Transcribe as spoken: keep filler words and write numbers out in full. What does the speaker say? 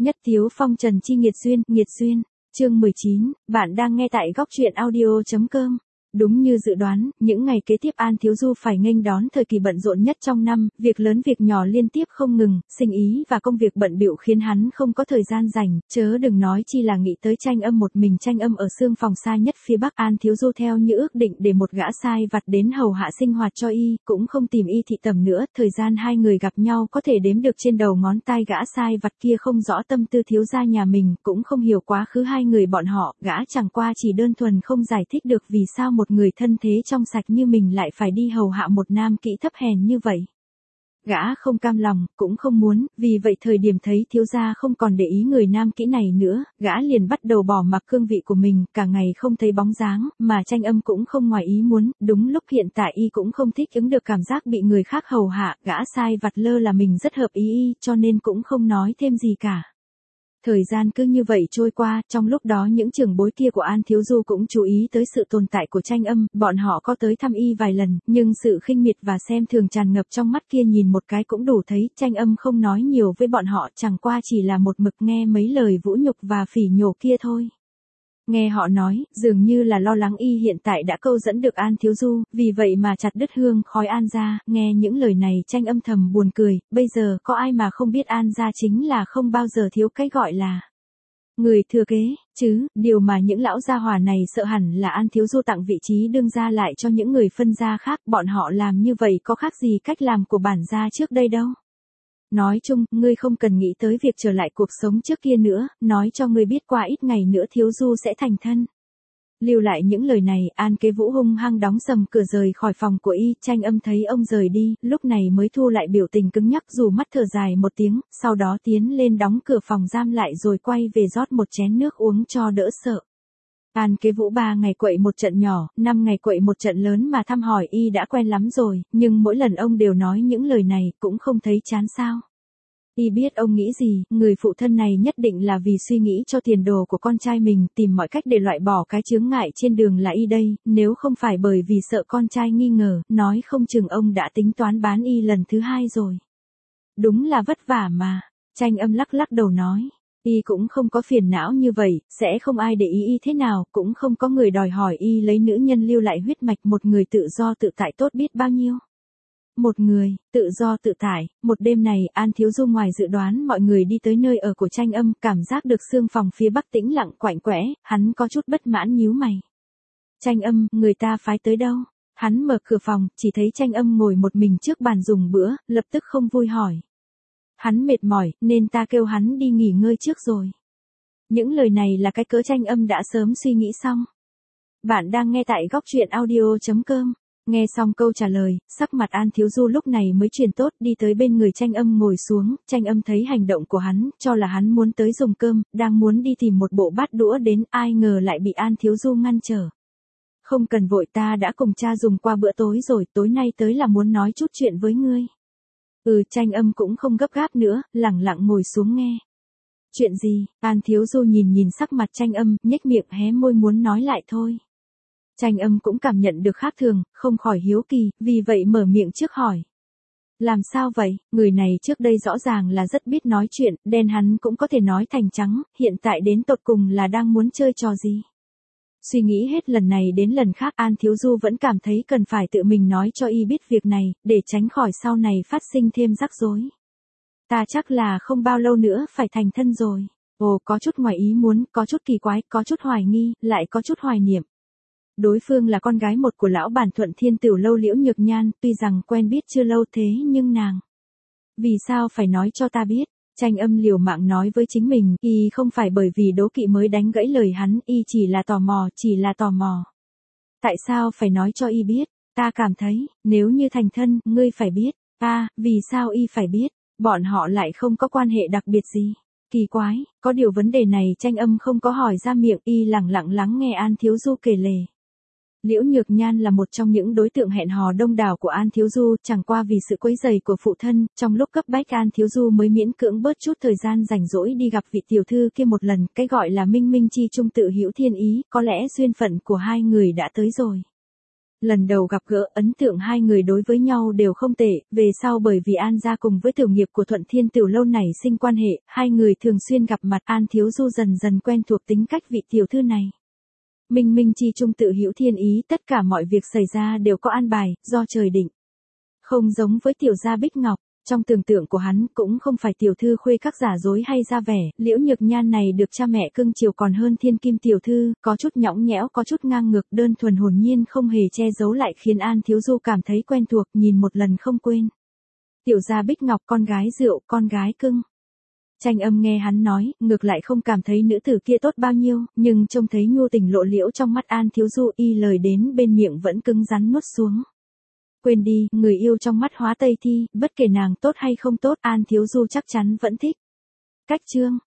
Nhất Tiếu phong trần chi nghiệt duyên, nghiệt duyên. Chương mười chín, bạn đang nghe tại góc truyện audio chấm com. Đúng như dự đoán, những ngày kế tiếp An Thiếu Du phải nghênh đón thời kỳ bận rộn nhất trong năm, việc lớn việc nhỏ liên tiếp không ngừng, sinh ý và công việc bận bịu khiến hắn không có thời gian rảnh, chớ đừng nói chi là nghĩ tới Tranh Âm. Một mình Tranh Âm ở xương phòng xa nhất phía Bắc. An Thiếu Du theo như ước định để một gã sai vặt đến hầu hạ sinh hoạt cho y, cũng không tìm y thị tầm nữa, thời gian hai người gặp nhau có thể đếm được trên đầu ngón tay. Gã sai vặt kia không rõ tâm tư thiếu gia nhà mình, cũng không hiểu quá khứ hai người bọn họ, gã chẳng qua chỉ đơn thuần không giải thích được vì sao một người thân thế trong sạch như mình lại phải đi hầu hạ một nam kỹ thấp hèn như vậy. Gã không cam lòng, cũng không muốn, vì vậy thời điểm thấy thiếu gia không còn để ý người nam kỹ này nữa, gã liền bắt đầu bỏ mặc cương vị của mình, cả ngày không thấy bóng dáng, mà Tranh Âm cũng không ngoài ý muốn, đúng lúc hiện tại y cũng không thích ứng được cảm giác bị người khác hầu hạ, gã sai vặt lơ là mình rất hợp ý y, cho nên cũng không nói thêm gì cả. Thời gian cứ như vậy trôi qua, trong lúc đó những trưởng bối kia của An Thiếu Du cũng chú ý tới sự tồn tại của Tranh Âm, bọn họ có tới thăm y vài lần, nhưng sự khinh miệt và xem thường tràn ngập trong mắt kia nhìn một cái cũng đủ thấy. Tranh Âm không nói nhiều với bọn họ, chẳng qua chỉ là một mực nghe mấy lời vũ nhục và phỉ nhổ kia thôi. Nghe họ nói, dường như là lo lắng y hiện tại đã câu dẫn được An Thiếu Du, vì vậy mà chặt đứt hương khói An gia. Nghe những lời này Tranh Âm thầm buồn cười, bây giờ có ai mà không biết An gia chính là không bao giờ thiếu cái gọi là người thừa kế, chứ, điều mà những lão gia hỏa này sợ hẳn là An Thiếu Du tặng vị trí đương gia lại cho những người phân gia khác, bọn họ làm như vậy có khác gì cách làm của bản gia trước đây đâu. Nói chung, ngươi không cần nghĩ tới việc trở lại cuộc sống trước kia nữa, nói cho ngươi biết qua ít ngày nữa Thiếu Du sẽ thành thân. Lưu lại những lời này, An Kế Vũ hung hăng đóng sầm cửa rời khỏi phòng của y. Tranh Âm thấy ông rời đi, lúc này mới thu lại biểu tình cứng nhắc, dù mắt thở dài một tiếng, sau đó tiến lên đóng cửa phòng giam lại rồi quay về rót một chén nước uống cho đỡ sợ. An Kế Vũ ba ngày quậy một trận nhỏ, năm ngày quậy một trận lớn mà thăm hỏi y đã quen lắm rồi, nhưng mỗi lần ông đều nói những lời này, cũng không thấy chán sao. Y biết ông nghĩ gì, người phụ thân này nhất định là vì suy nghĩ cho tiền đồ của con trai mình, tìm mọi cách để loại bỏ cái chướng ngại trên đường là y đây, nếu không phải bởi vì sợ con trai nghi ngờ, nói không chừng ông đã tính toán bán y lần thứ hai rồi. Đúng là vất vả mà, Tranh Âm lắc lắc đầu nói. Y cũng không có phiền não như vậy, sẽ không ai để ý y thế nào, cũng không có người đòi hỏi y lấy nữ nhân lưu lại huyết mạch, một người tự do tự tại tốt biết bao nhiêu. Một người, tự do tự tại. Một đêm này, An Thiếu Du ngoài dự đoán mọi người đi tới nơi ở của Tranh Âm, cảm giác được xương phòng phía Bắc tĩnh lặng quạnh quẽ, hắn có chút bất mãn nhíu mày. Tranh Âm, người ta phái tới đâu? Hắn mở cửa phòng, chỉ thấy Tranh Âm ngồi một mình trước bàn dùng bữa, lập tức không vui hỏi. Hắn mệt mỏi, nên ta kêu hắn đi nghỉ ngơi trước rồi. Những lời này là cái cớ Tranh Âm đã sớm suy nghĩ xong. Bạn đang nghe tại góc truyện audio chấm com. Nghe xong câu trả lời, sắc mặt An Thiếu Du lúc này mới chuyển tốt, đi tới bên người Tranh Âm ngồi xuống. Tranh Âm thấy hành động của hắn, cho là hắn muốn tới dùng cơm, đang muốn đi tìm một bộ bát đũa đến, ai ngờ lại bị An Thiếu Du ngăn trở. Không cần vội, ta đã cùng cha dùng qua bữa tối rồi, tối nay tới là muốn nói chút chuyện với ngươi. Ừ, Tranh Âm cũng không gấp gáp nữa, lẳng lặng ngồi xuống nghe. Chuyện gì? An Thiếu Du nhìn nhìn sắc mặt Tranh Âm, nhếch miệng hé môi muốn nói lại thôi. Tranh Âm cũng cảm nhận được khác thường, không khỏi hiếu kỳ, vì vậy mở miệng trước hỏi. Làm sao vậy? Người này trước đây rõ ràng là rất biết nói chuyện, đen hắn cũng có thể nói thành trắng, hiện tại đến tột cùng là đang muốn chơi trò gì? Suy nghĩ hết lần này đến lần khác, An Thiếu Du vẫn cảm thấy cần phải tự mình nói cho y biết việc này, để tránh khỏi sau này phát sinh thêm rắc rối. Ta chắc là không bao lâu nữa phải thành thân rồi. Ồ, có chút ngoài ý muốn, có chút kỳ quái, có chút hoài nghi, lại có chút hoài niệm. Đối phương là con gái một của lão bản Thuận Thiên Tửu lâu Liễu Nhược Nhan, tuy rằng quen biết chưa lâu thế nhưng nàng. Vì sao phải nói cho ta biết? Tranh Âm liều mạng nói với chính mình, y không phải bởi vì đố kỵ mới đánh gãy lời hắn, y chỉ là tò mò, chỉ là tò mò. Tại sao phải nói cho y biết? Ta cảm thấy, nếu như thành thân, ngươi phải biết. À, vì sao y phải biết? Bọn họ lại không có quan hệ đặc biệt gì. Kỳ quái, có điều vấn đề này Tranh Âm không có hỏi ra miệng, y lẳng lặng lắng nghe An Thiếu Du kể lể. Liễu Nhược Nhan là một trong những đối tượng hẹn hò đông đảo của An Thiếu Du, chẳng qua vì sự quấy rầy của phụ thân, trong lúc cấp bách An Thiếu Du mới miễn cưỡng bớt chút thời gian rảnh rỗi đi gặp vị tiểu thư kia một lần, cái gọi là minh minh chi trung tự hữu thiên ý, có lẽ duyên phận của hai người đã tới rồi. Lần đầu gặp gỡ, ấn tượng hai người đối với nhau đều không tệ, về sau bởi vì An gia cùng với tiểu nghiệp của Thuận Thiên Tiểu Lâu nảy sinh quan hệ, hai người thường xuyên gặp mặt, An Thiếu Du dần dần quen thuộc tính cách vị tiểu thư này. Minh minh chi trung tự hữu thiên ý, tất cả mọi việc xảy ra đều có an bài, do trời định. Không giống với tiểu gia Bích Ngọc, trong tưởng tượng của hắn cũng không phải tiểu thư khuê các giả dối hay ra vẻ, Liễu Nhược Nhan này được cha mẹ cưng chiều còn hơn thiên kim tiểu thư, có chút nhõng nhẽo, có chút ngang ngược, đơn thuần hồn nhiên không hề che giấu lại khiến An Thiếu Du cảm thấy quen thuộc, nhìn một lần không quên. Tiểu gia Bích Ngọc, con gái rượu, con gái cưng. Tranh Âm nghe hắn nói, ngược lại không cảm thấy nữ tử kia tốt bao nhiêu, nhưng trông thấy nhu tình lộ liễu trong mắt An Thiếu Du, y lời đến bên miệng vẫn cứng rắn nuốt xuống. Quên đi, người yêu trong mắt Hóa Tây Thi, bất kể nàng tốt hay không tốt, An Thiếu Du chắc chắn vẫn thích. Cách chương